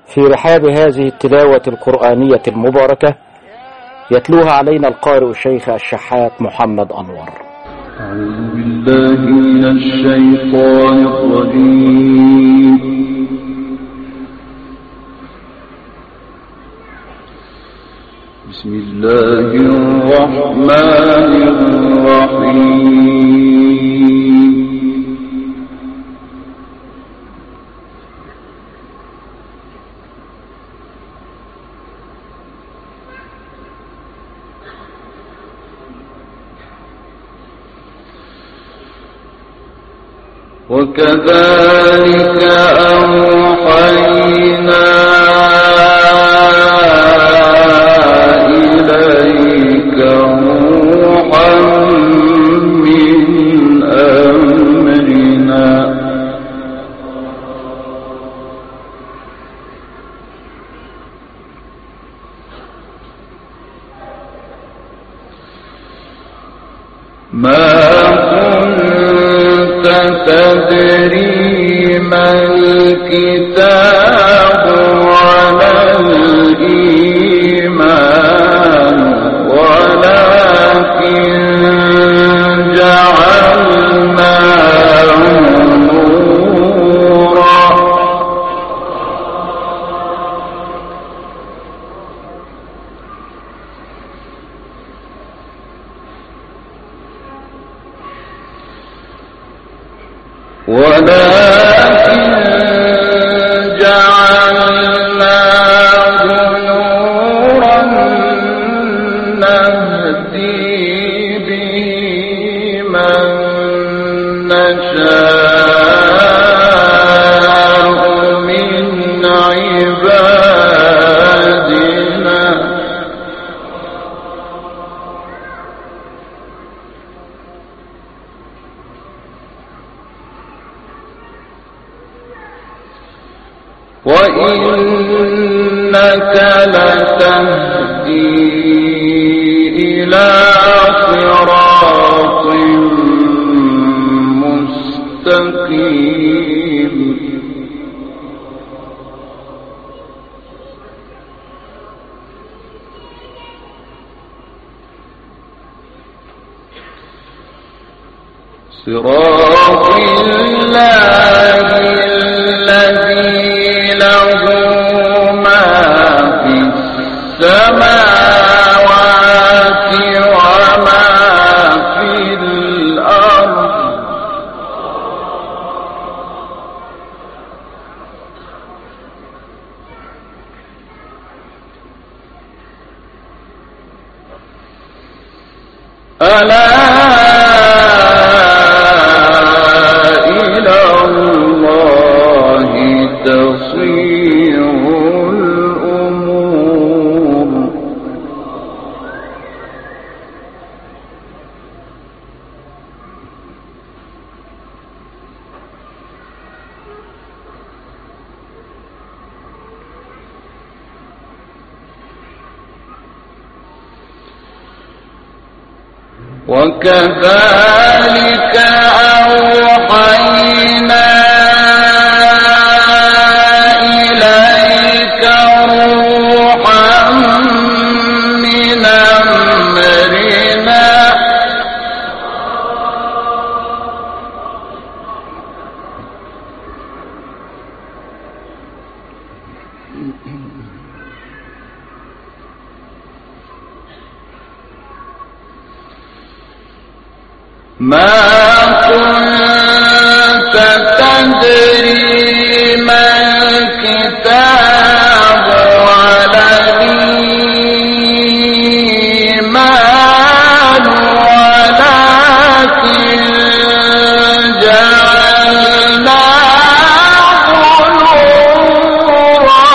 في رحاب هذه التلاوة القرآنية المباركة يتلوها علينا القارئ الشيخ الشحات محمد أنور. أعوذ بالله من الشيطان الرجيم. بسم الله الرحمن الرحيم. وكذلك أوحينا إليك روحا من أمرنا ما تدري ما الكتاب ولا الإيمان ولكن جعلناه نورا نهدي به من نشاء من عبادنا وإنك لتهدي إلى صراط مستقيم صراط الله الذي له ما في السماوات وما في الأرض ألا إلى الله تصير الأمور وكذلك أوحينا إليك روحا من أمرنا ما كنت تدري ما الكتاب ولا الإيمان ولكن جعلناه نورا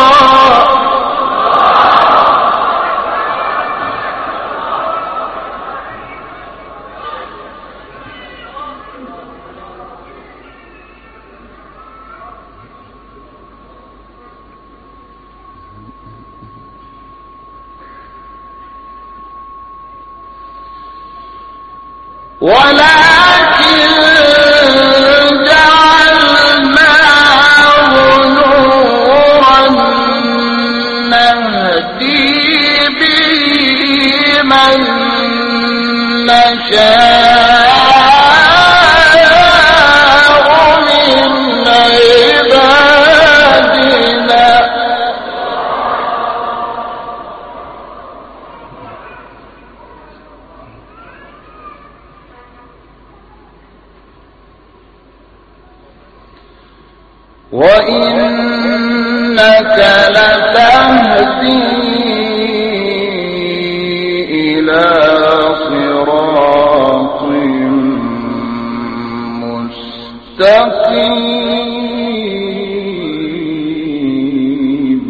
ولكن جعلناه نورا من نشاء من عبادنا وإنك لتهدي إلى صراط مستقيم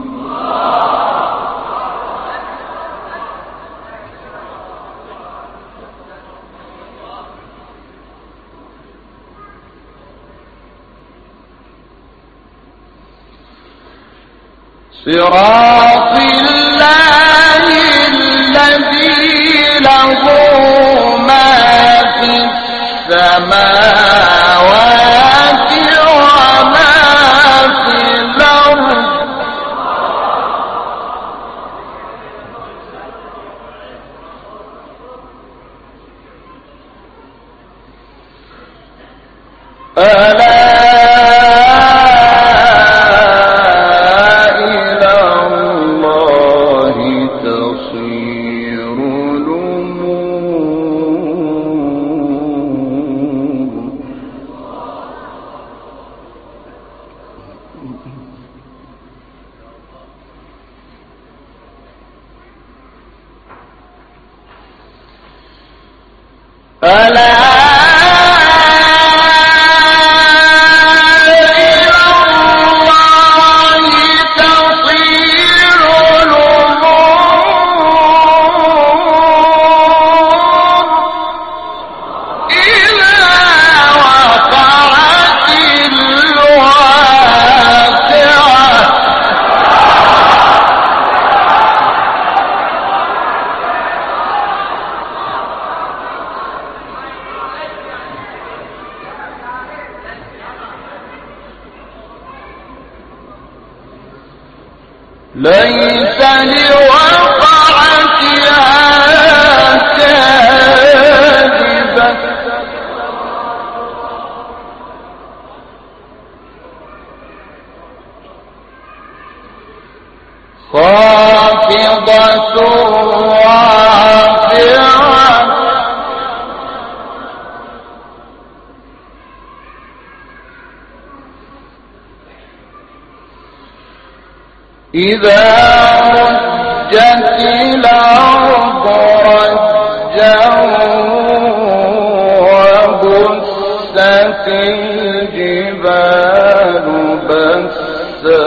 صراط الله الذي له ما في السماوات وما في الأرض ألا ليس لوقعتها كاذبة خافضة رافعة إذا رجت الأرض رجا وبست الجبال بسا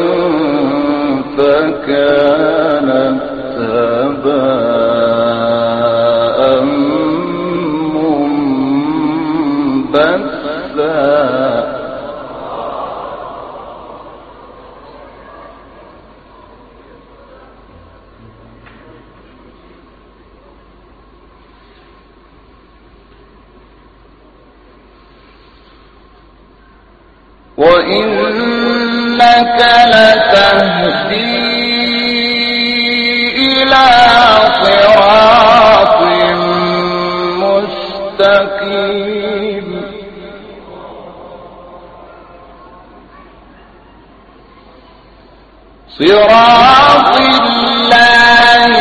فكانت هباء منبثا وإنك لتهدي إلى صراط مستقيم صراط الله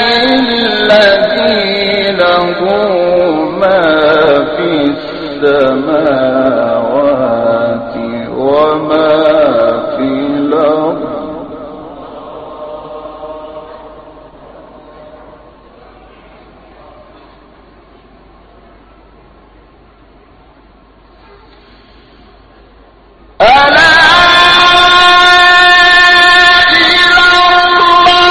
الذي له ما في السماوات وما في الأرض ألا إلى الله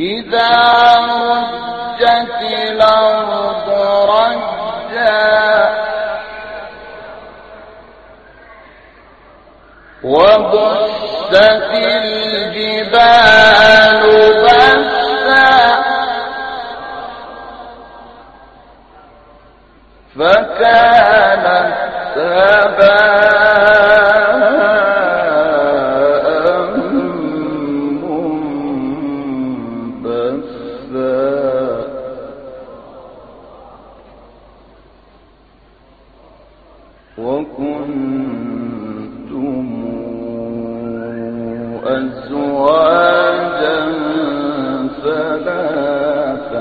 إذا رجت الأرض رجا وبست الجبال بسا فكانت هباء منبثا وكنتم أزواجا ثلاثة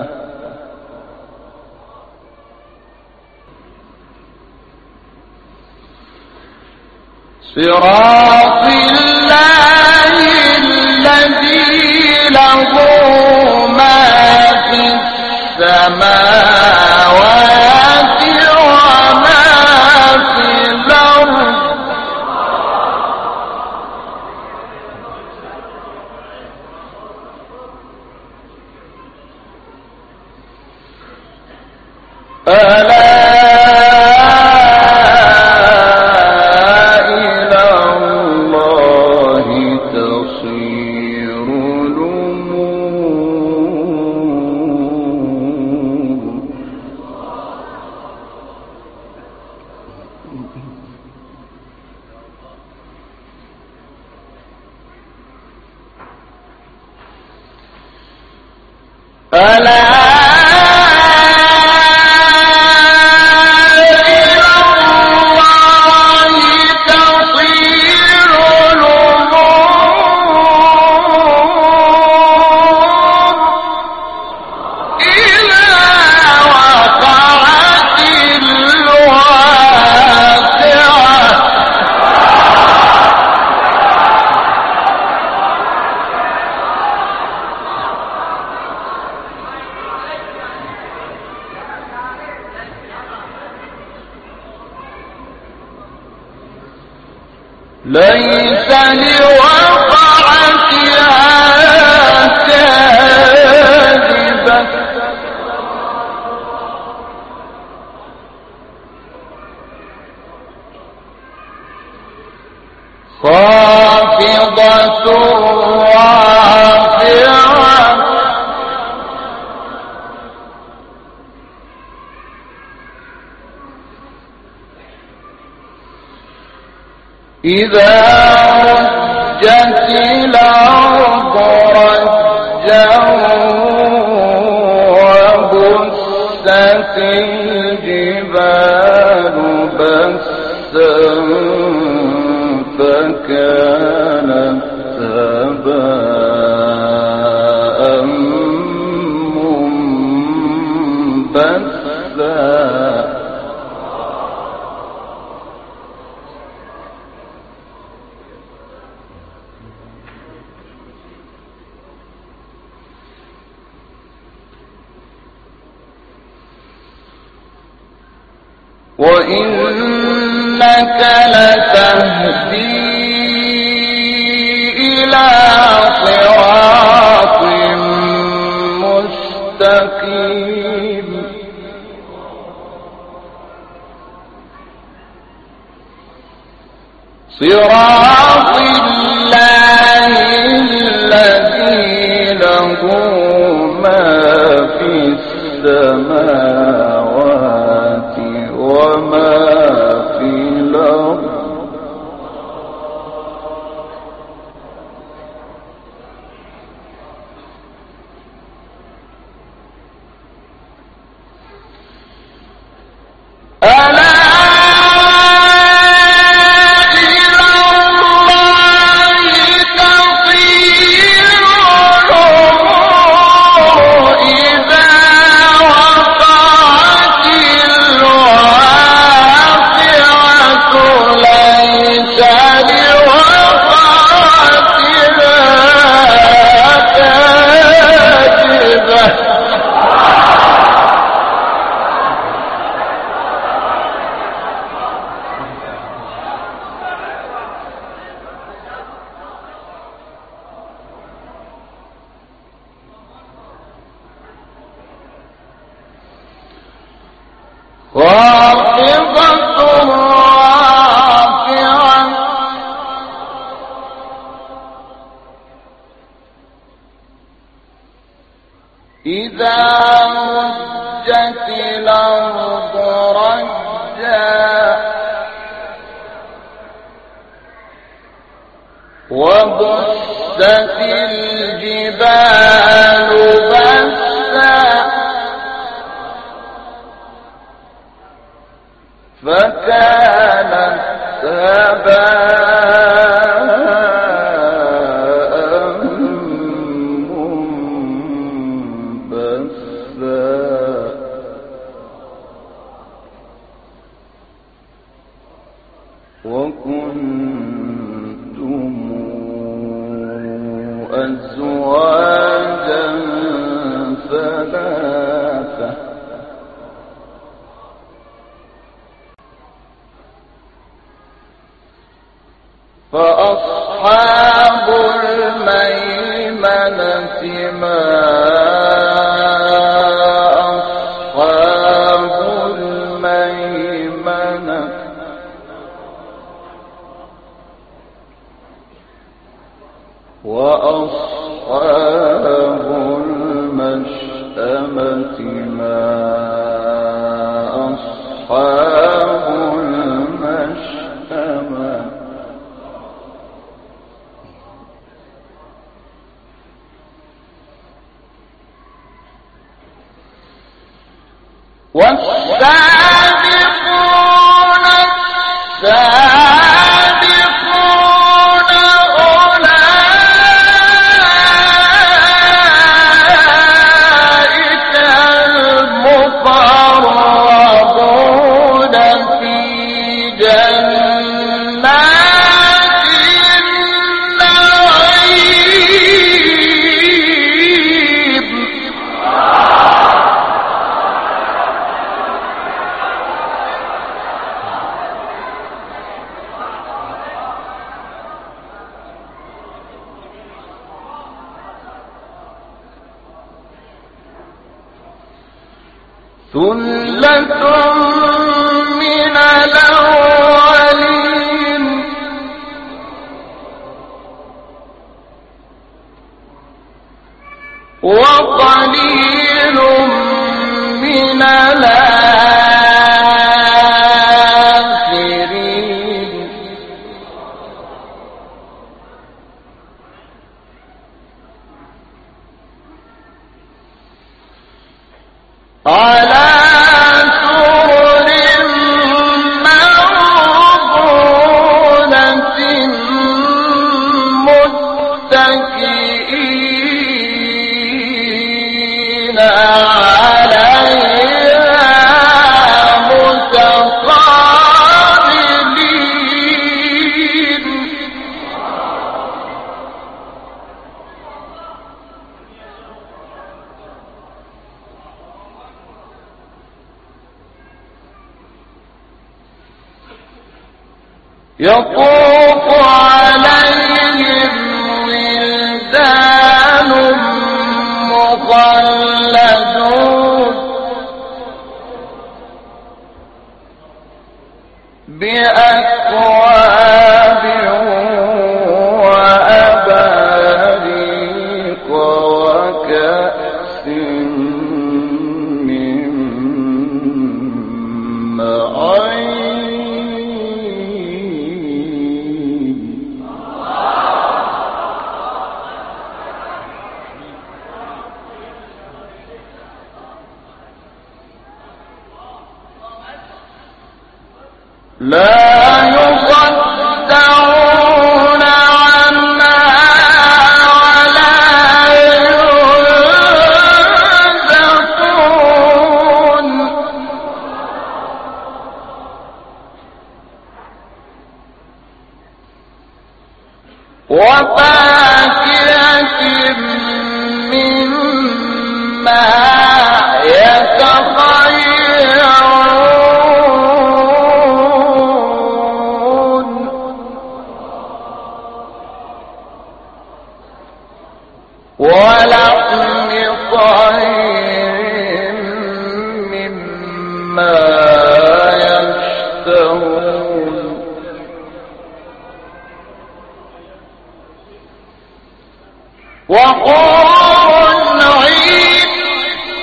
صراط الله الذي له ما في السماوات وما في الأرض ألا إلى الله تصير الأمور ألا ليس لوقعتها كاذبة خافضة رافعة إذا رجت الأرض رجا وبست الجبال بسا فكانت هباء منبثا وإنك لتهدي إلى صراط مستقيم صراط الله الذي له ما في السماوات وما في الأرض ألا إلى الله إذا رجت الأرض رجا وبست الجبال بسا فكانت هباء منبثا وكنتم أزواجا ثلاثة فأصحاب الميمنة ما أصحاب الميمنة وأصحاب المشأمة ما أصحاب المشأمة والسابقون السابقون أولئك المقربون في جنات النعيم ثلة من الأولين وقليل من الآخرين على سرر موضونة متكئين عليها متقابلين يطوف عليهم ولدان مخلدون بأكواب وأباريق وكأس من معين لا يصدعون عنها ولا ينزفون وفاكهة مما يتخيرون ولحم طير مما يشتهون وحور عين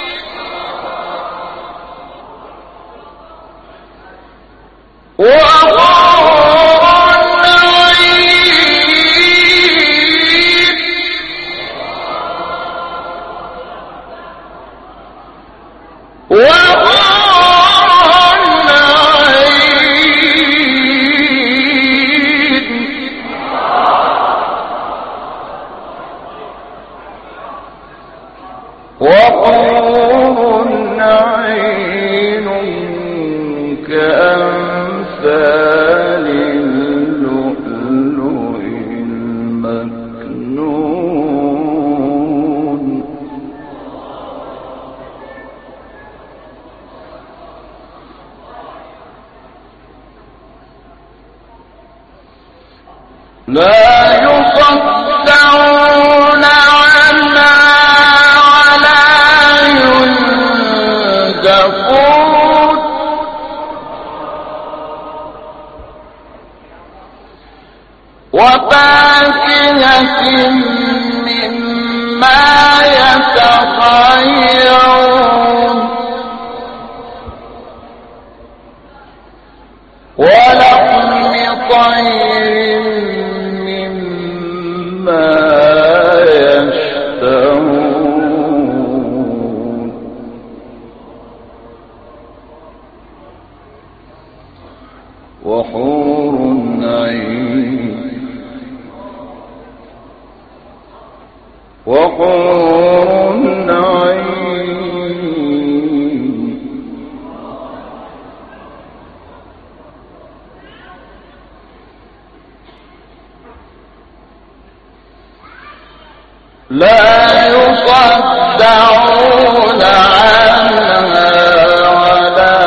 لا يصدعون عنها ولا ينزفون وفاكهة مما يتخيرون ولحم طير مما يشتهون وحور عين لا يصدعون عنها ولا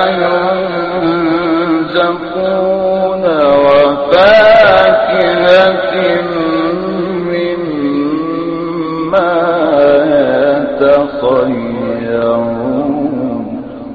ينزفون وفاكهة مما يتخيرون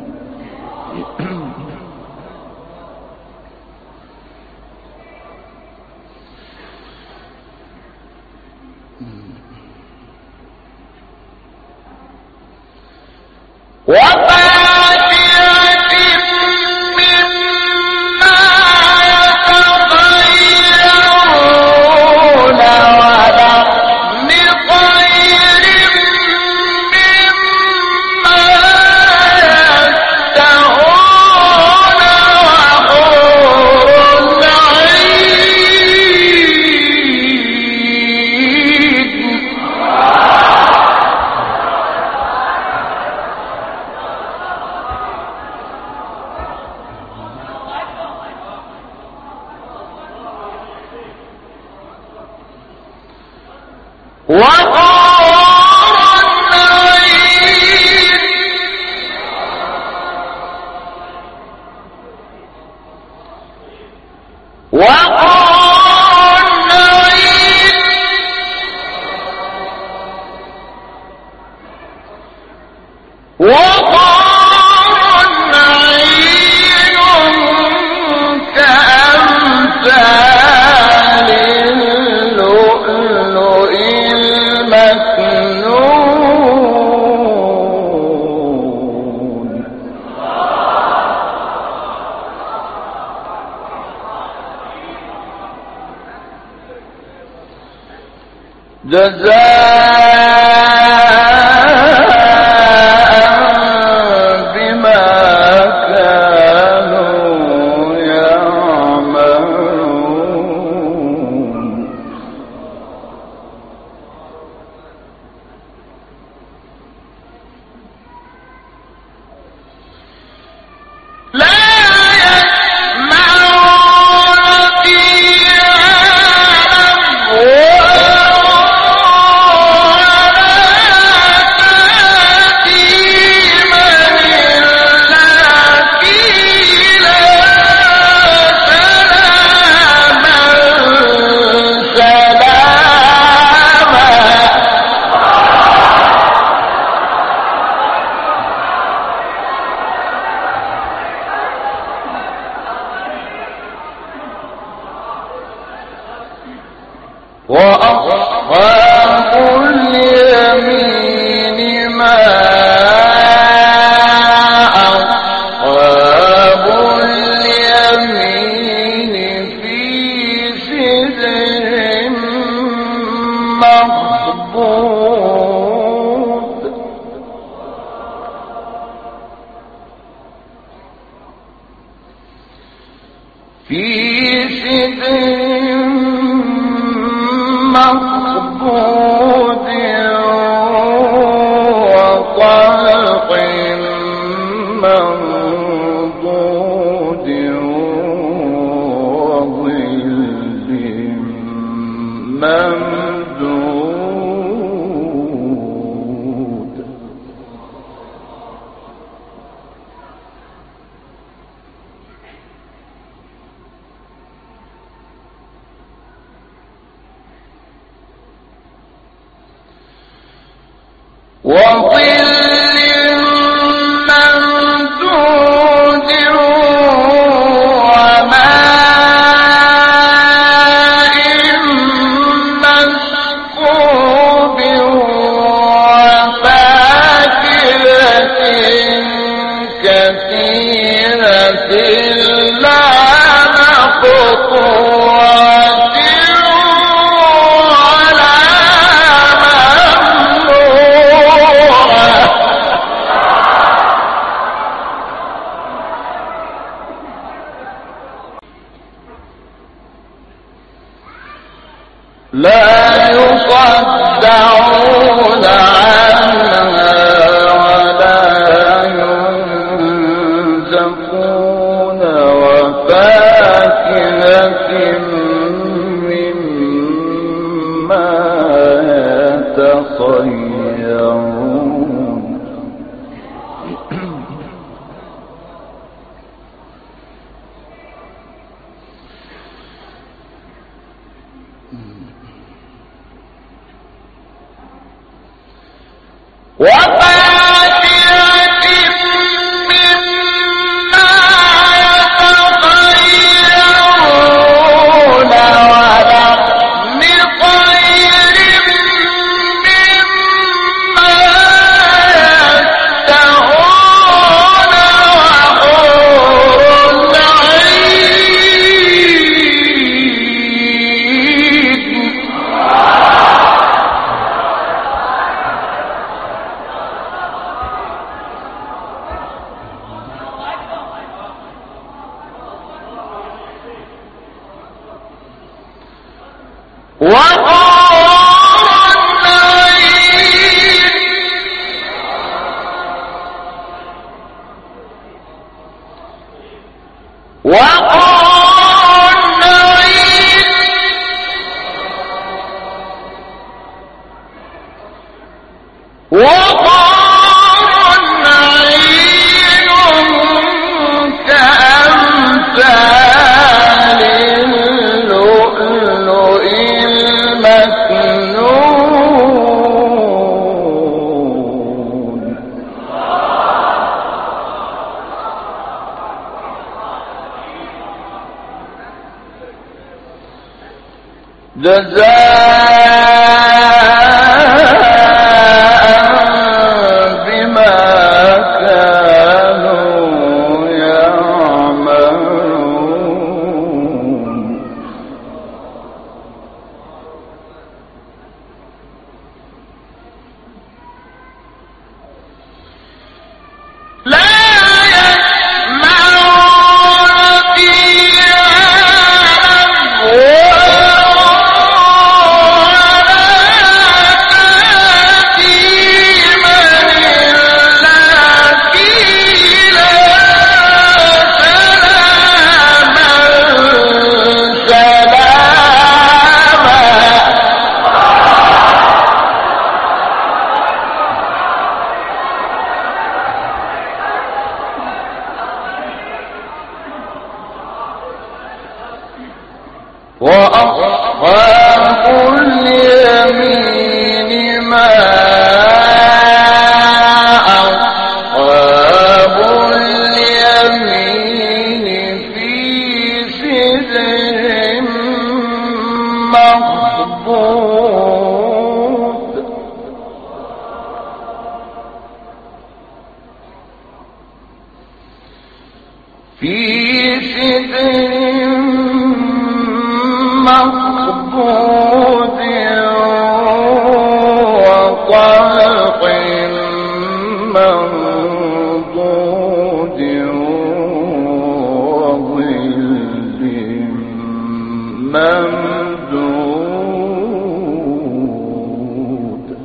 جزاء بما كانوا يعملون وأصحاب اليمين ما أصحاب اليمين في سدر مخضود في سدر مخضود وطلق منضود وظل ممدود وظل ممدود وماء مسكوب وفاكهة كثيرة لا مقطوعة ولا ممنوعة لا يصدعون عنها ولا ينزفون وفاكهة مما يتخيرون وفاكهة مما يتخيرون ولحم طير مما يشتهون وحور العين كأمثال اللؤلؤ المكنون جزاء بما كانوا يعملون لا يسمعون فيها وأصحاب اليمين ما أصحاب اليمين في سدر مخضود في سدر مخضود وطلق منضود وظل ممدود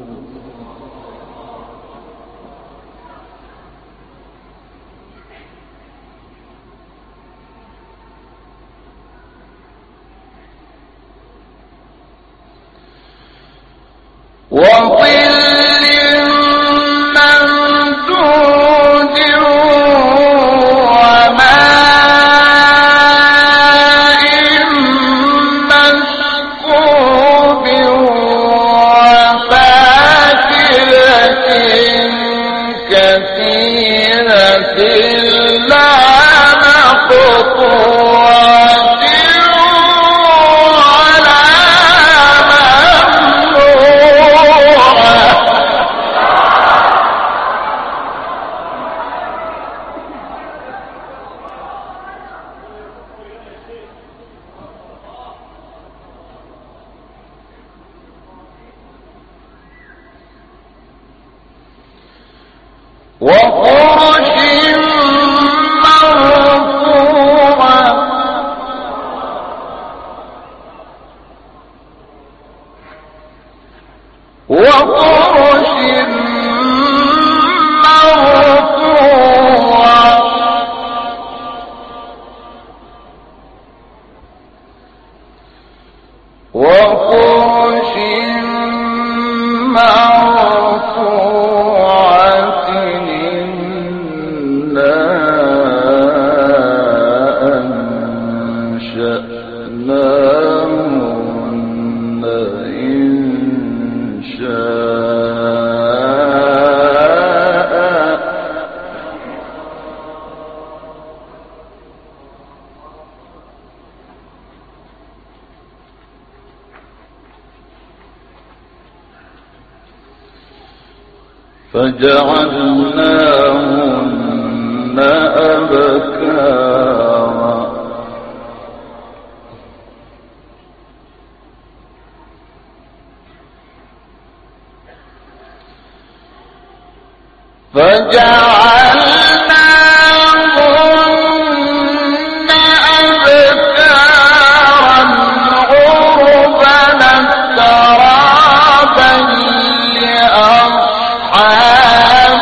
وظل ممدود وماء مسكوب وفاكهة وفرش مرفوعة وفرش مرفوعة وفرش مرفوعة إنا أنشأناهن إنشاء فجعلناهن أبكارا فجعلناهن أبكارا عربا ترابا لأصحاب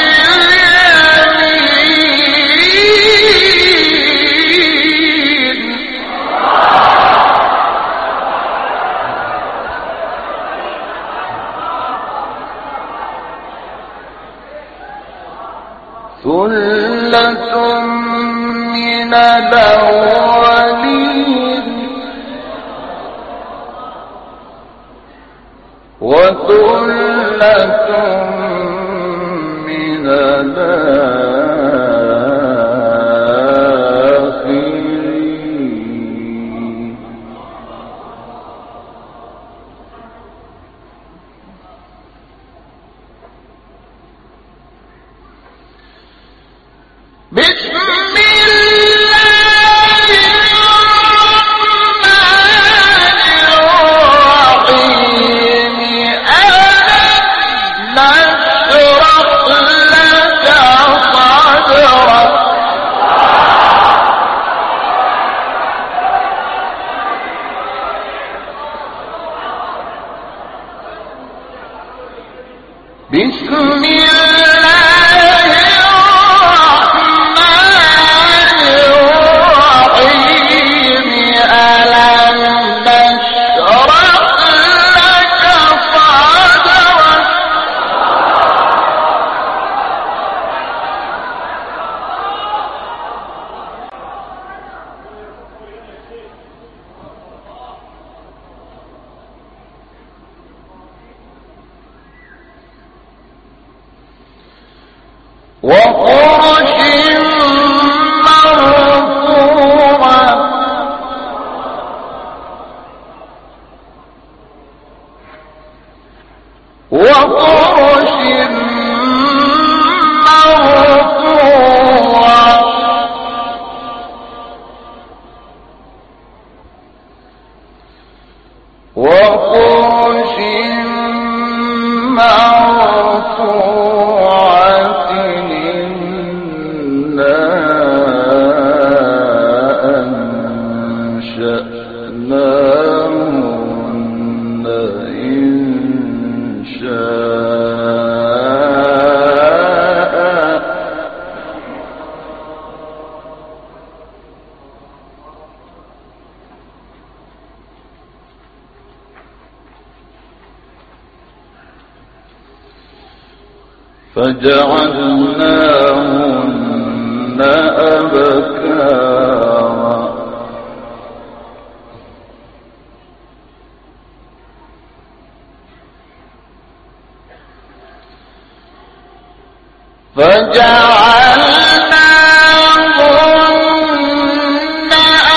اليمين ثلة من الأولين وثلة من الآخرين بسم الله الرحمن الرحيم ألم نشرح لك صدرك بسم الله الرحمن الرحيم ألم نشرح لك صدرك وفرش مرفوعة وفرش مرفوعة وفرش مرفوعة إنا أنشأناهن إنشاء فجعلناهن أبكارا فجعلناهن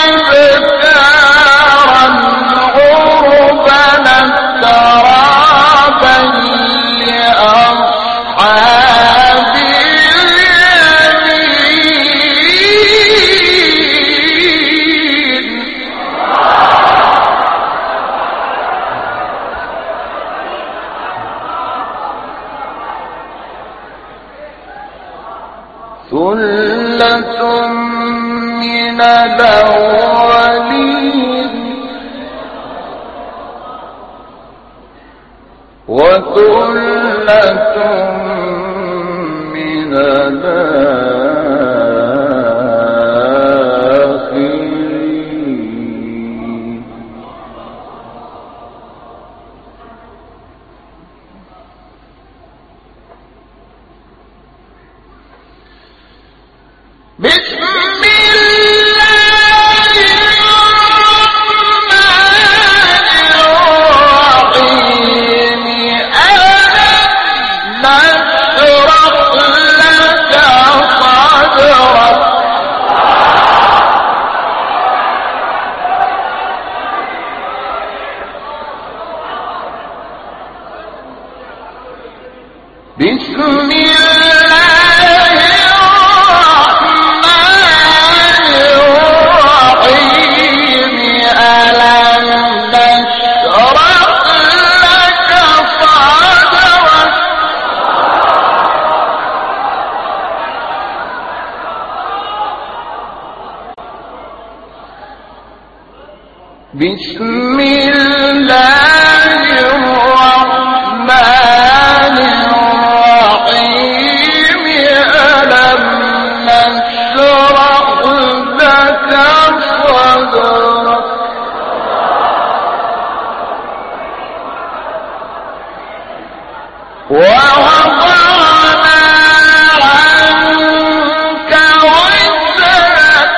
أبكارا عربا ترابا لأصحاب اليمين من الأولين وثلة من الآخرين بسم الله الرحمن الرحيم ألم نشرح لك صدرك بسم الله الرحمن الرحيم ألم نشرح لك صدرك بسم الله الرحمن الرحيم ألم نشرح لك صدرك ووضعنا عنك وزرك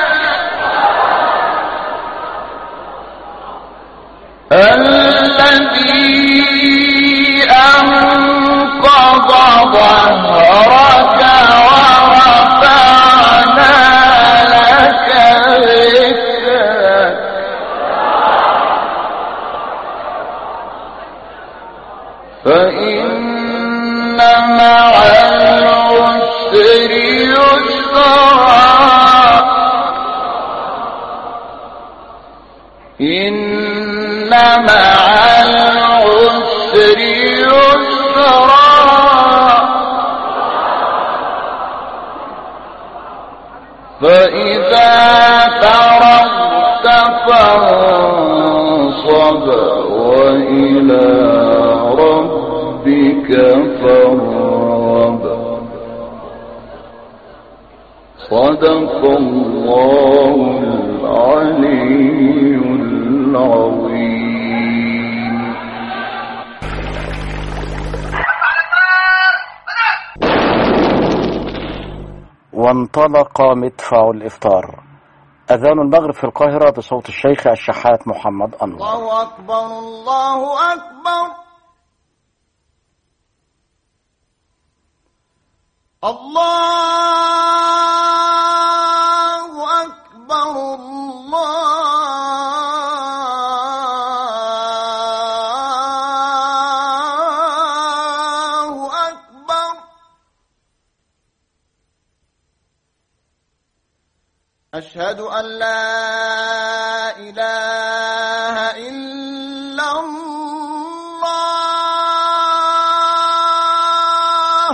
الذي أنقض ظهرك ورفعنا لك ذكرك فإن مع العسر يسرا إن مع العسر يسرا فإذا فرغت فانصب وإلى ربك فارغب صدق الله العلي العظيم. وانطلق مدفع الإفطار. أذان المغرب في القاهرة بصوت الشيخ الشحات محمد أنور. الله أكبر الله أكبر الله أكبر الله أكبر أشهد أن لا إله إلا الله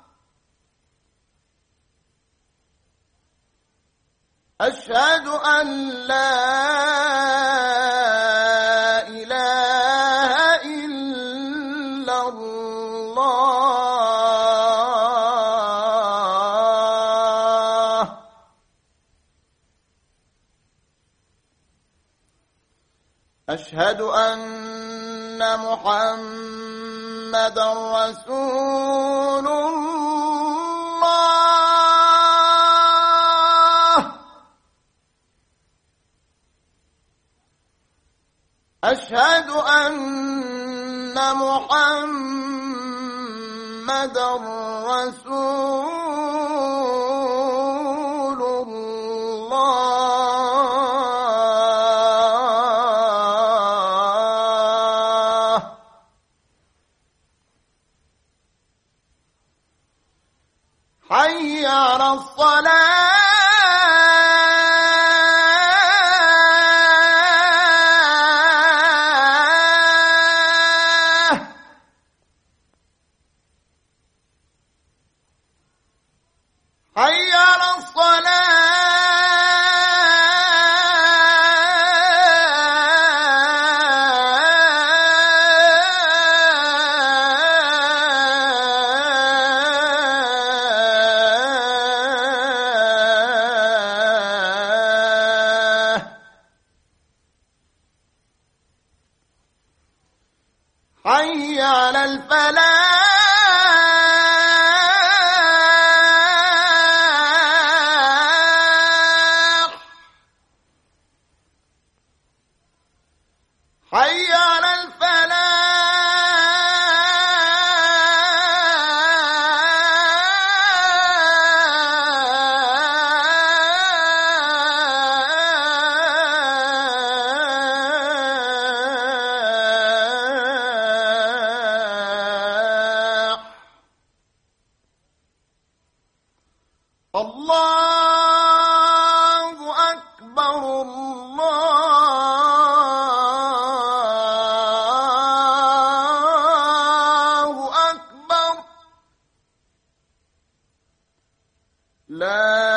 أشهد أن لا إله إلا الله أشهد أن محمدا رسول الله أشهد أن محمدا رسول الله حي على الصلاة حي على الصلاة حي على الفلاح حي على الفلاح. الله أكبر الله أكبر لا